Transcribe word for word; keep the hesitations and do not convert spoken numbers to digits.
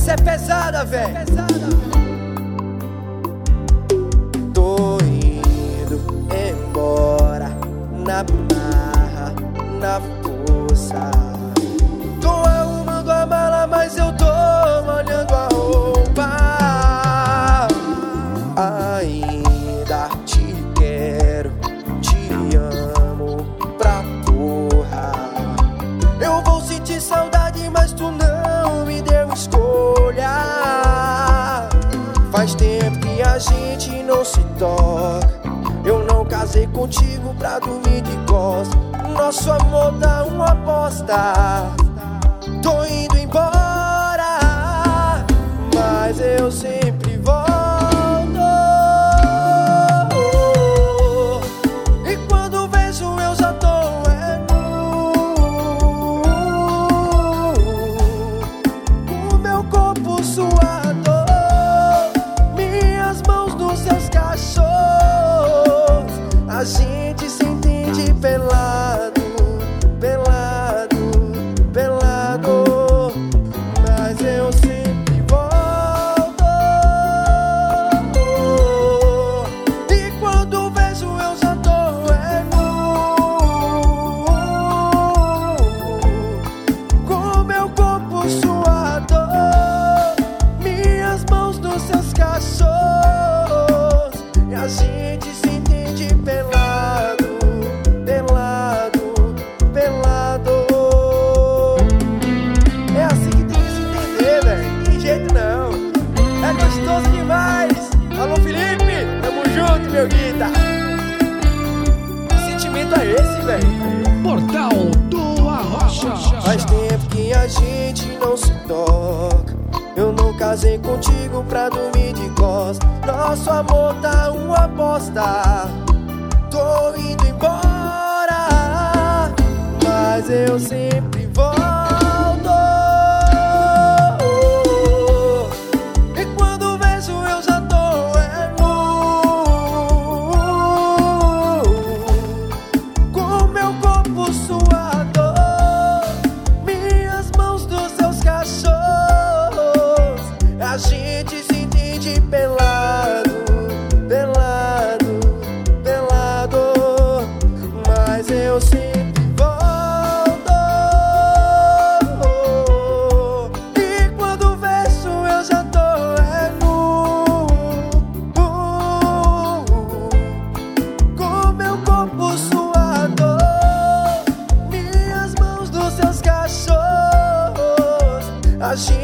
Essa é pesada, velho. Tô indo embora na marra, na força. Tô arrumando a mala, mas eu tô molhando a roupa. Ainda te quero, te amo pra porra. Eu vou sentir saudade, mas tu não me deu escolha. Faz tempo que a gente não se toca. Eu não casei contigo pra dormir de costas. Nosso amor tá uma aposta. Tô indo embora, mas eu sempre volto. E quando vejo eu já tô é nu. O meu corpo suado, minhas mãos nos seus cachorros. A gente se entende pelado, pelado, pelado, mas eu sempre volto. E quando vejo eu já tô é nu. Com meu corpo suado, minhas mãos nos seus cachorros. E a gente se entende pelado, pelado, pelado. É assim que tem que se entender, velho. Tem jeito não. É gostoso demais. Alô, Felipe, tamo junto, meu guita. Que sentimento é esse, velho? Portal do Arrocha. Faz tempo que a gente não se toca. Eu não casei contigo pra dormir de costas. Nosso amor tá uma aposta. Tô indo embora, mas eu sempre volto. E quando vejo eu já tô é nu. Com meu corpo suado, minhas mãos dos seus cachorros. A gente se entende pelado, pelado, pelado, mas eu sempre volto. E quando vejo eu já tô é nu. Com meu corpo suado, minhas mãos dos seus cachorros. A gente